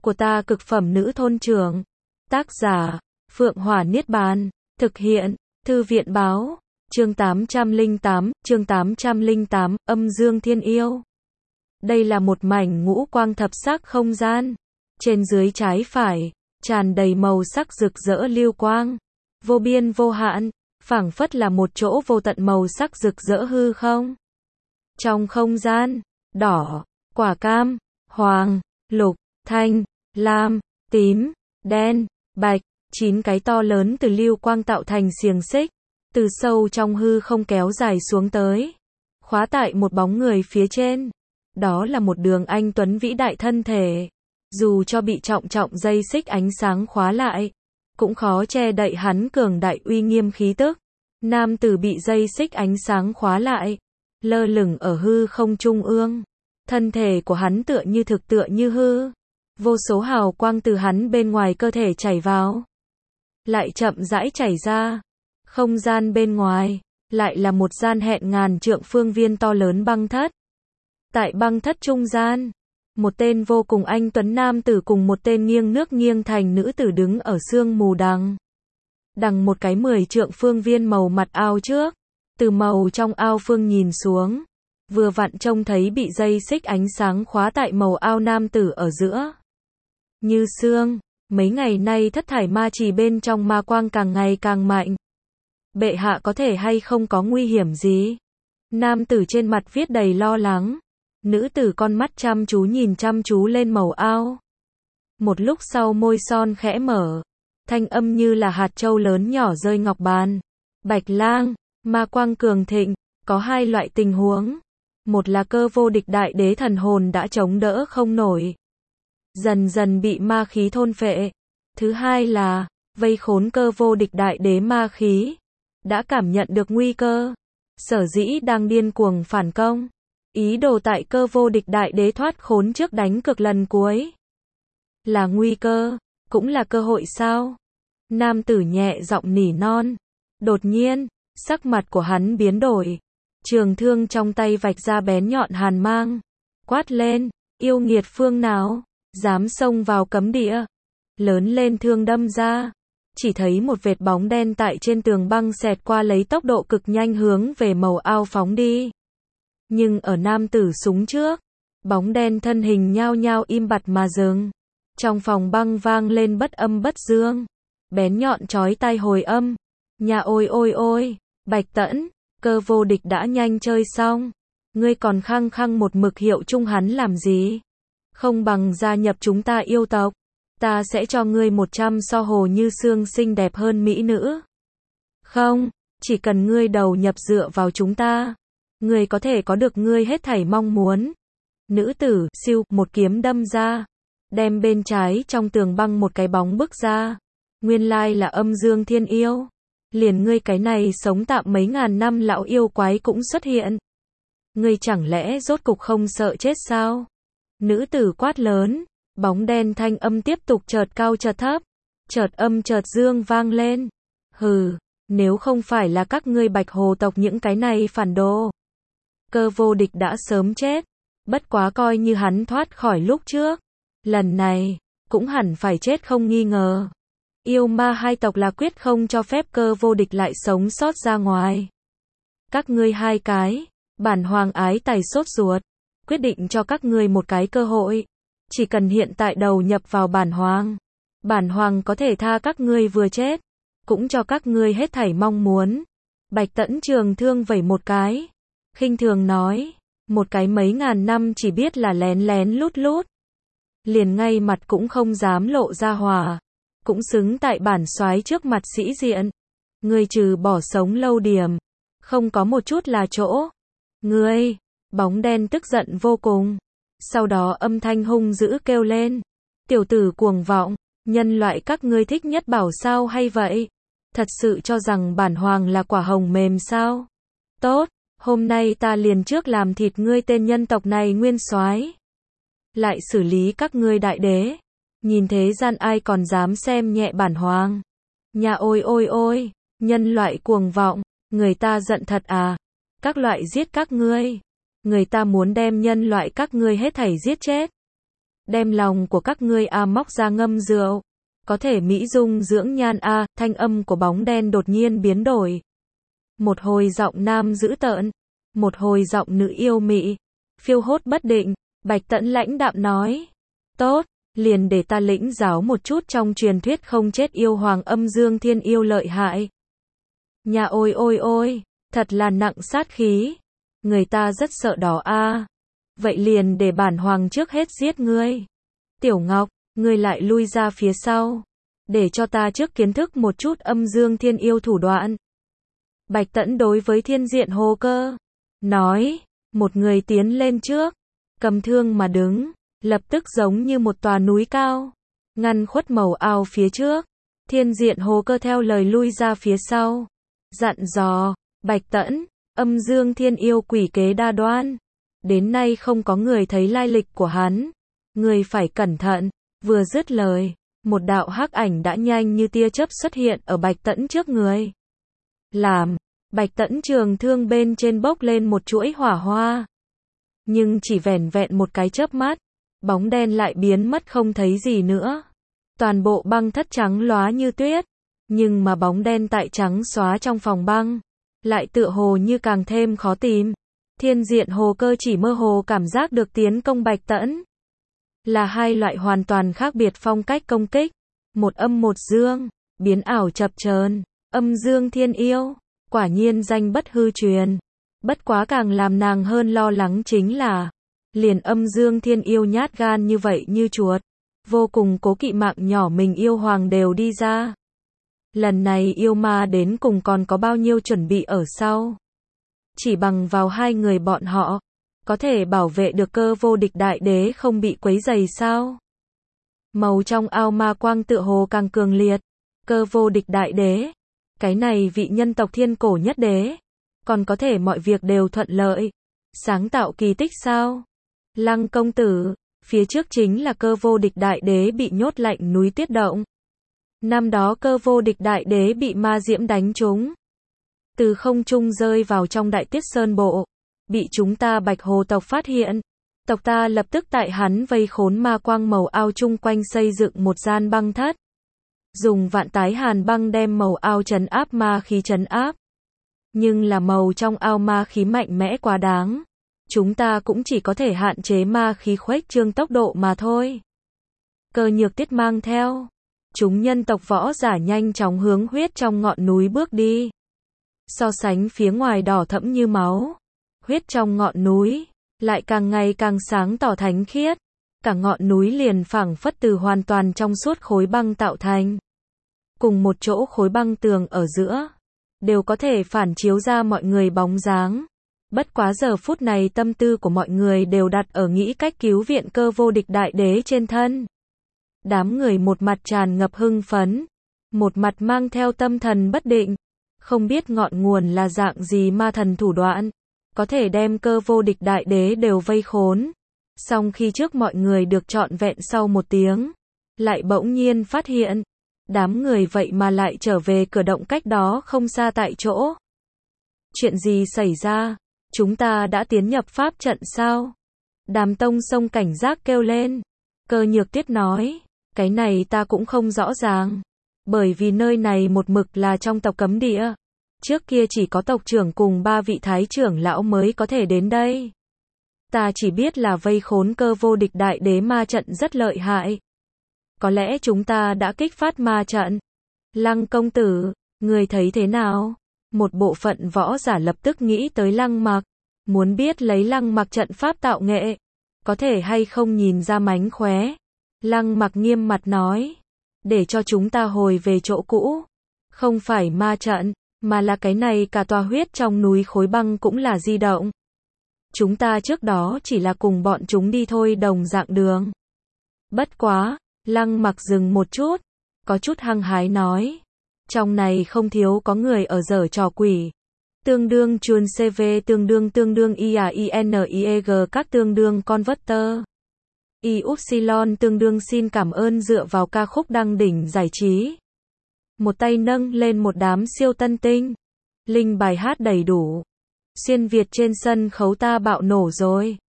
của ta cực phẩm nữ thôn trưởng. Tác giả, Phượng Hỏa Niết Bàn. Thực hiện, Thư viện Báo. Chương 808, Âm Dương Thiên Yêu. Đây là một mảnh ngũ quang thập sắc không gian. Trên dưới trái phải, tràn đầy màu sắc rực rỡ lưu quang. Vô biên vô hạn, phảng phất là một chỗ vô tận màu sắc rực rỡ hư không. Trong không gian, đỏ, quả cam, hoàng, lục, thanh, lam, tím, đen, bạch, 9 cái to lớn từ lưu quang tạo thành xiềng xích, từ sâu trong hư không kéo dài xuống tới, khóa tại một bóng người phía trên. Đó là một đường anh tuấn vĩ đại thân thể, dù cho bị trọng dây xích ánh sáng khóa lại, cũng khó che đậy hắn cường đại uy nghiêm khí tức. Nam tử bị dây xích ánh sáng khóa lại, lơ lửng ở hư không trung ương. Thân thể của hắn tựa như thực tựa như hư. Vô số hào quang từ hắn bên ngoài cơ thể chảy vào, lại chậm rãi chảy ra. Không gian bên ngoài, lại là một gian hẹn ngàn trượng phương viên to lớn băng thất. Tại băng thất trung gian, một tên vô cùng anh tuấn nam tử cùng một tên nghiêng nước nghiêng thành nữ tử đứng ở sương mù đằng một cái 10 trượng phương viên màu mặt ao trước. Từ màu trong ao phương nhìn xuống, vừa vặn trông thấy bị dây xích ánh sáng khóa tại màu ao nam tử ở giữa. Như sương, mấy ngày nay thất thải ma trì bên trong ma quang càng ngày càng mạnh. Bệ hạ có thể hay không có nguy hiểm gì? Nam tử trên mặt viết đầy lo lắng. Nữ tử con mắt chăm chú lên màu ao. Một lúc sau môi son khẽ mở, thanh âm như là hạt châu lớn nhỏ rơi ngọc bàn. Bạch lang, ma quang cường thịnh, có hai loại tình huống. Một là cơ vô địch đại đế thần hồn đã chống đỡ không nổi, dần dần bị ma khí thôn phệ. Thứ hai là, vây khốn cơ vô địch đại đế ma khí, đã cảm nhận được nguy cơ, sở dĩ đang điên cuồng phản công. Ý đồ tại cơ vô địch đại đế thoát khốn trước đánh cược lần cuối. Là nguy cơ, cũng là cơ hội sao? Nam tử nhẹ giọng nỉ non. Đột nhiên, sắc mặt của hắn biến đổi. Trường thương trong tay vạch ra bén nhọn hàn mang. Quát lên, yêu nghiệt phương nào, dám xông vào cấm địa. Lớn lên thương đâm ra. Chỉ thấy một vệt bóng đen tại trên tường băng xẹt qua lấy tốc độ cực nhanh hướng về màu ao phóng đi. Nhưng ở nam tử súng trước, bóng đen thân hình nhao nhao im bặt mà dừng. Trong phòng băng vang lên bất âm bất dương, bén nhọn chói tai hồi âm. Nhà ôi ôi ôi, Bạch Tẫn, cơ vô địch đã nhanh chơi xong. Ngươi còn khăng khăng một mực hiệu chung hắn làm gì? Không bằng gia nhập chúng ta yêu tộc. Ta sẽ cho ngươi 100 so hồ như xương xinh đẹp hơn mỹ nữ. Không, chỉ cần ngươi đầu nhập dựa vào chúng ta, ngươi có thể có được ngươi hết thảy mong muốn. Nữ tử, siêu, một kiếm đâm ra, đem bên trái trong tường băng một cái bóng bức ra. Nguyên lai là âm dương thiên yêu. Liền ngươi cái này sống tạm mấy ngàn năm lão yêu quái cũng xuất hiện. Ngươi chẳng lẽ rốt cục không sợ chết sao? Nữ tử quát lớn, bóng đen thanh âm tiếp tục chợt cao chợt thấp, chợt âm chợt dương vang lên. Hừ, nếu không phải là các ngươi Bạch Hồ tộc những cái này phản đồ, cơ vô địch đã sớm chết. Bất quá coi như hắn thoát khỏi lúc trước, lần này cũng hẳn phải chết không nghi ngờ. Yêu ma hai tộc là quyết không cho phép cơ vô địch lại sống sót ra ngoài. Các ngươi hai cái, bản hoàng ái tài sốt ruột, quyết định cho các ngươi một cái cơ hội. Chỉ cần hiện tại đầu nhập vào bản hoàng có thể tha các ngươi vừa chết, cũng cho các ngươi hết thảy mong muốn. Bạch Tẫn trường thương vẩy một cái, khinh thường nói, một cái mấy ngàn năm chỉ biết là lén lút, liền ngay mặt cũng không dám lộ ra hỏa, cũng xứng tại bản soái trước mặt sĩ diện. Ngươi trừ bỏ sống lâu điểm, không có một chút là chỗ. Ngươi, bóng đen tức giận vô cùng, sau đó âm thanh hung dữ kêu lên, tiểu tử cuồng vọng, nhân loại các ngươi thích nhất bảo sao hay vậy? Thật sự cho rằng bản hoàng là quả hồng mềm sao? Tốt, hôm nay ta liền trước làm thịt ngươi tên nhân tộc này nguyên soái, lại xử lý các ngươi đại đế. Nhìn thế gian ai còn dám xem nhẹ bản hoàng. Nhà ôi ôi ôi, nhân loại cuồng vọng, người ta giận thật à? Các loại giết các ngươi. Người ta muốn đem nhân loại các ngươi hết thảy giết chết. đem lòng của các ngươi móc ra ngâm rượu. Có thể mỹ dung dưỡng nhan thanh âm của bóng đen đột nhiên biến đổi. Một hồi giọng nam dữ tợn, một hồi giọng nữ yêu mị, phiêu hốt bất định. Bạch Tẫn lãnh đạm nói, tốt, liền để ta lĩnh giáo một chút trong truyền thuyết không chết yêu hoàng âm dương thiên yêu lợi hại. Nhà ôi ôi ôi, thật là nặng sát khí, người ta rất sợ đó Vậy liền để bản hoàng trước hết giết ngươi. Tiểu Ngọc, ngươi lại lui ra phía sau, để cho ta trước kiến thức một chút âm dương thiên yêu thủ đoạn. Bạch Tẫn đối với Thiên Diện Hồ Cơ nói, một người tiến lên trước, cầm thương mà đứng, lập tức giống như một tòa núi cao, ngăn khuất màu ao phía trước. Thiên Diện Hồ Cơ theo lời lui ra phía sau, dặn dò, Bạch Tẫn, âm dương thiên yêu quỷ kế đa đoan, đến nay không có người thấy lai lịch của hắn, người phải cẩn thận. Vừa dứt lời, một đạo hắc ảnh đã nhanh như tia chớp xuất hiện ở Bạch Tẫn trước người. Làm, Bạch Tẫn trường thương bên trên bốc lên một chuỗi hỏa hoa. Nhưng chỉ vẻn vẹn một cái chớp mắt, bóng đen lại biến mất không thấy gì nữa. Toàn bộ băng thất trắng lóa như tuyết, nhưng mà bóng đen tại trắng xóa trong phòng băng, lại tựa hồ như càng thêm khó tìm. Thiên Diện Hồ Cơ chỉ mơ hồ cảm giác được tiến công Bạch Tẫn là hai loại hoàn toàn khác biệt phong cách công kích, một âm một dương, biến ảo chập chờn. Âm dương thiên yêu, quả nhiên danh bất hư truyền. Bất quá càng làm nàng hơn lo lắng chính là, liền âm dương thiên yêu nhát gan như vậy như chuột, vô cùng cố kỵ mạng nhỏ mình yêu hoàng đều đi ra. Lần này yêu ma đến cùng còn có bao nhiêu chuẩn bị ở sau. Chỉ bằng vào hai người bọn họ, có thể bảo vệ được Cơ Vô Địch Đại Đế không bị quấy rầy sao? Màu trong ao ma quang tựa hồ càng cường liệt. Cơ Vô Địch Đại Đế, cái này vị nhân tộc thiên cổ nhất đế, còn có thể mọi việc đều thuận lợi, sáng tạo kỳ tích sao? Lăng công tử, phía trước chính là Cơ Vô Địch Đại Đế bị nhốt lạnh núi Tuyết Động. Năm đó Cơ Vô Địch Đại Đế bị ma diễm đánh trúng, từ không trung rơi vào trong Đại Tuyết Sơn Bộ, bị chúng ta Bạch Hồ tộc phát hiện. Tộc ta lập tức tại hắn vây khốn ma quang màu ao chung quanh xây dựng một gian băng thất, dùng vạn tái hàn băng đem màu ao trấn áp ma khí trấn áp. Nhưng là màu trong ao ma khí mạnh mẽ quá đáng, chúng ta cũng chỉ có thể hạn chế ma khí khuếch trương tốc độ mà thôi. Cơ Nhược Tuyết mang theo chúng nhân tộc võ giả nhanh chóng hướng huyết trong ngọn núi bước đi. So sánh phía ngoài đỏ thẫm như máu, huyết trong ngọn núi lại càng ngày càng sáng tỏ thánh khiết. Cả ngọn núi liền phảng phất từ hoàn toàn trong suốt khối băng tạo thành. Cùng một chỗ khối băng tường ở giữa, đều có thể phản chiếu ra mọi người bóng dáng. Bất quá giờ phút này tâm tư của mọi người đều đặt ở nghĩ cách cứu viện Cơ Vô Địch Đại Đế trên thân. Đám người một mặt tràn ngập hưng phấn, một mặt mang theo tâm thần bất định, không biết ngọn nguồn là dạng gì ma thần thủ đoạn, có thể đem Cơ Vô Địch Đại Đế đều vây khốn. Song khi trước mọi người được trọn vẹn sau một tiếng, lại bỗng nhiên phát hiện, đám người vậy mà lại trở về cửa động cách đó không xa tại chỗ. Chuyện gì xảy ra? Chúng ta đã tiến nhập pháp trận sao? Đàm Tông Sông cảnh giác kêu lên. Cơ Nhược Tuyết nói, cái này ta cũng không rõ ràng, bởi vì nơi này một mực là trong tộc cấm địa. Trước kia chỉ có tộc trưởng cùng 3 vị thái trưởng lão mới có thể đến đây. Ta chỉ biết là vây khốn Cơ Vô Địch Đại Đế ma trận rất lợi hại. Có lẽ chúng ta đã kích phát ma trận. Lăng công tử, người thấy thế nào? Một bộ phận võ giả lập tức nghĩ tới Lăng Mặc, muốn biết lấy Lăng Mặc trận pháp tạo nghệ, có thể hay không nhìn ra mánh khóe. Lăng Mặc nghiêm mặt nói, để cho chúng ta hồi về chỗ cũ. Không phải ma trận, mà là cái này cả tòa huyết trong núi khối băng cũng là di động. Chúng ta trước đó chỉ là cùng bọn chúng đi thôi đồng dạng đường. Bất quá, Lăng Mặc dừng một chút, có chút hăng hái nói, trong này không thiếu có người ở giở trò quỷ. Tương đương chuồn CV tương đương IAINIEG các tương đương converter. Y-upsilon tương đương xin cảm ơn dựa vào ca khúc đăng đỉnh giải trí. Một tay nâng lên một đám siêu tân tinh. Linh bài hát đầy đủ. Xuyên Việt trên sân khấu ta bạo nổ rồi.